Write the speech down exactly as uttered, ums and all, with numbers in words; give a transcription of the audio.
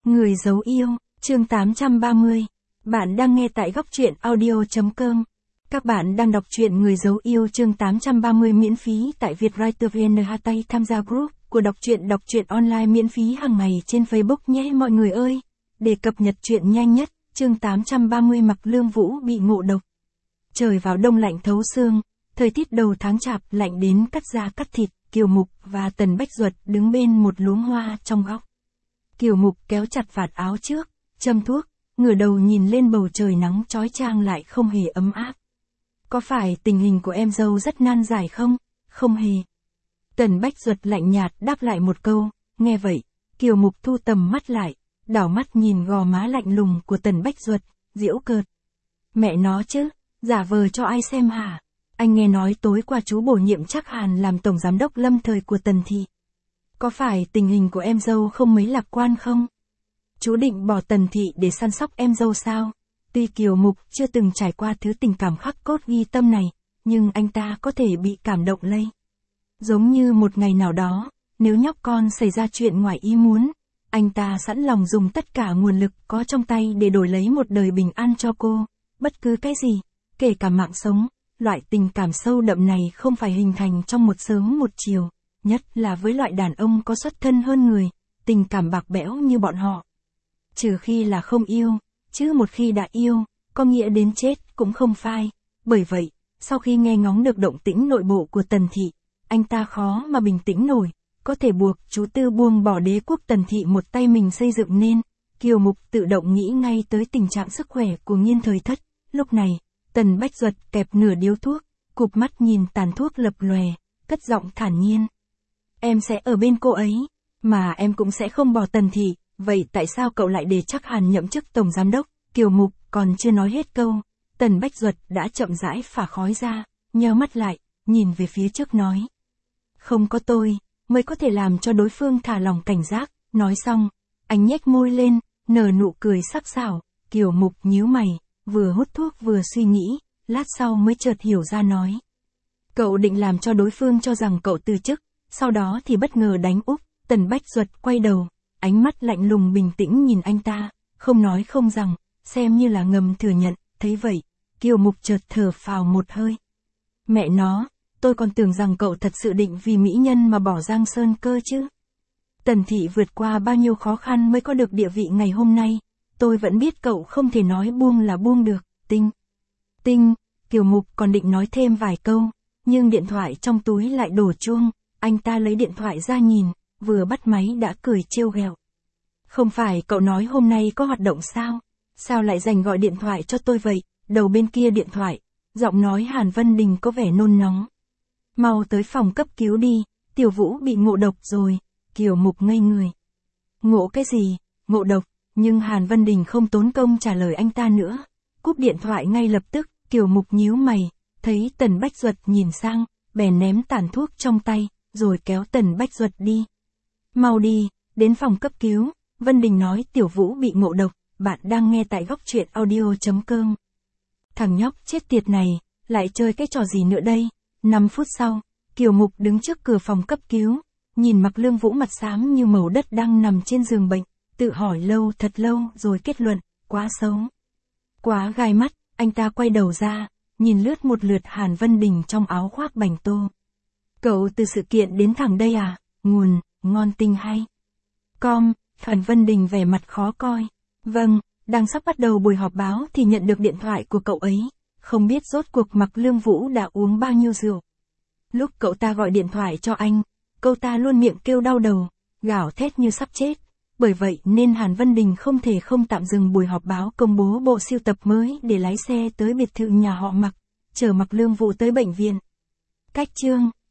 Người giấu yêu, chương tám trăm ba mươi. Bạn đang nghe tại góc truyện audio chấm com. Các bạn đang đọc truyện Người giấu yêu chương tám trăm ba mươi miễn phí tại Vietwriter vê en. Tay tham gia group của đọc truyện đọc truyện online miễn phí hàng ngày trên Facebook nhé mọi người ơi. Để cập nhật truyện nhanh nhất, chương tám trăm ba mươi Mạc Lương Vũ bị ngộ độc. Trời vào đông lạnh thấu xương, thời tiết đầu tháng chạp lạnh đến cắt da cắt thịt, Kiều Mục và Tần Bách Duật đứng bên một luống hoa trong góc. Kiều Mục kéo chặt vạt áo trước, châm thuốc, ngửa đầu nhìn lên bầu trời nắng chói chang lại không hề ấm áp. Có phải tình hình của em dâu rất nan giải không? Không hề. Tần Bách Duật lạnh nhạt đáp lại một câu, nghe vậy, Kiều Mục thu tầm mắt lại, đảo mắt nhìn gò má lạnh lùng của Tần Bách Duật, giễu cợt. Mẹ nó chứ, giả vờ cho ai xem hả? Anh nghe nói tối qua chú bổ nhiệm Trác Hàn làm tổng giám đốc lâm thời của Tần thị. Có phải tình hình của em dâu không mấy lạc quan không? Chú định bỏ Tần thị để săn sóc em dâu sao? Tuy Kiều Mục chưa từng trải qua thứ tình cảm khắc cốt ghi tâm này, nhưng anh ta có thể bị cảm động lây. Giống như một ngày nào đó, nếu nhóc con xảy ra chuyện ngoài ý muốn, anh ta sẵn lòng dùng tất cả nguồn lực có trong tay để đổi lấy một đời bình an cho cô, bất cứ cái gì, kể cả mạng sống. Loại tình cảm sâu đậm này không phải hình thành trong một sớm một chiều, nhất là với loại đàn ông có xuất thân hơn người, tình cảm bạc bẽo như bọn họ. Trừ khi là không yêu, chứ một khi đã yêu, có nghĩa đến chết cũng không phai. Bởi vậy, sau khi nghe ngóng được động tĩnh nội bộ của Tần thị, anh ta khó mà bình tĩnh nổi, có thể buộc chú Tư buông bỏ đế quốc Tần thị một tay mình xây dựng nên. Kiều Mục tự động nghĩ ngay tới tình trạng sức khỏe của Nghiên Thời Thất. Lúc này, Tần Bách Duật kẹp nửa điếu thuốc, cụp mắt nhìn tàn thuốc lập lòe, cất giọng thản nhiên. Em sẽ ở bên cô ấy, mà em cũng sẽ không bỏ Tần thị, vậy tại sao cậu lại để Trác Hàn nhậm chức tổng giám đốc? Kiều Mục còn chưa nói hết câu, Tần Bách Duật đã chậm rãi phả khói ra, nheo mắt lại, nhìn về phía trước nói. Không có tôi, mới có thể làm cho đối phương thả lòng cảnh giác. Nói xong, anh nhếch môi lên, nở nụ cười sắc sảo. Kiều Mục nhíu mày, vừa hút thuốc vừa suy nghĩ, lát sau mới chợt hiểu ra nói. Cậu định làm cho đối phương cho rằng cậu từ chức, sau đó thì bất ngờ đánh úp. Tần Bách Duật quay đầu, ánh mắt lạnh lùng bình tĩnh nhìn anh ta, không nói không rằng, xem như là ngầm thừa nhận. Thấy vậy, Kiều Mục chợt thở phào một hơi. Mẹ nó, tôi còn tưởng rằng cậu thật sự định vì mỹ nhân mà bỏ Giang Sơn cơ chứ. Tần thị vượt qua bao nhiêu khó khăn mới có được địa vị ngày hôm nay. Tôi vẫn biết cậu không thể nói buông là buông được. Tinh. Tinh. Kiều Mục còn định nói thêm vài câu, nhưng điện thoại trong túi lại đổ chuông. Anh ta lấy điện thoại ra nhìn, vừa bắt máy đã cười trêu ghẹo. Không phải cậu nói hôm nay có hoạt động sao? Sao lại dành gọi điện thoại cho tôi vậy? Đầu bên kia điện thoại, giọng nói Hàn Vân Đình có vẻ nôn nóng. Mau tới phòng cấp cứu đi, Tiểu Vũ bị ngộ độc rồi. Kiều Mục ngây người. Ngộ cái gì? Ngộ độc? Nhưng Hàn Vân Đình không tốn công trả lời anh ta nữa. Cúp điện thoại ngay lập tức, Kiều Mục nhíu mày, thấy Tần Bách Duật nhìn sang, bèn ném tàn thuốc trong tay, rồi kéo Tần Bách Duật đi. Mau đi, đến phòng cấp cứu. Vân Đình nói Tiểu Vũ bị ngộ độc. Bạn đang nghe tại góc truyện audio chấm com. Thằng nhóc chết tiệt này, lại chơi cái trò gì nữa đây? năm phút sau, Kiều Mục đứng trước cửa phòng cấp cứu, nhìn Mạc Lương Vũ mặt xám như màu đất đang nằm trên giường bệnh, tự hỏi lâu thật lâu rồi kết luận, quá xấu. Quá gai mắt, anh ta quay đầu ra, nhìn lướt một lượt Hàn Vân Đình trong áo khoác bành tô. Cậu từ sự kiện đến thẳng đây à? Nguồn, ngon tinh hay. Com, Hàn Vân Đình vẻ mặt khó coi. Vâng, đang sắp bắt đầu buổi họp báo thì nhận được điện thoại của cậu ấy. Không biết rốt cuộc Mạc Lương Vũ đã uống bao nhiêu rượu. Lúc cậu ta gọi điện thoại cho anh, cậu ta luôn miệng kêu đau đầu, gào thét như sắp chết. Bởi vậy nên Hàn Vân Đình không thể không tạm dừng buổi họp báo công bố bộ sưu tập mới để lái xe tới biệt thự nhà họ Mạc, chở Mạc Lương Vũ tới bệnh viện. Cách chương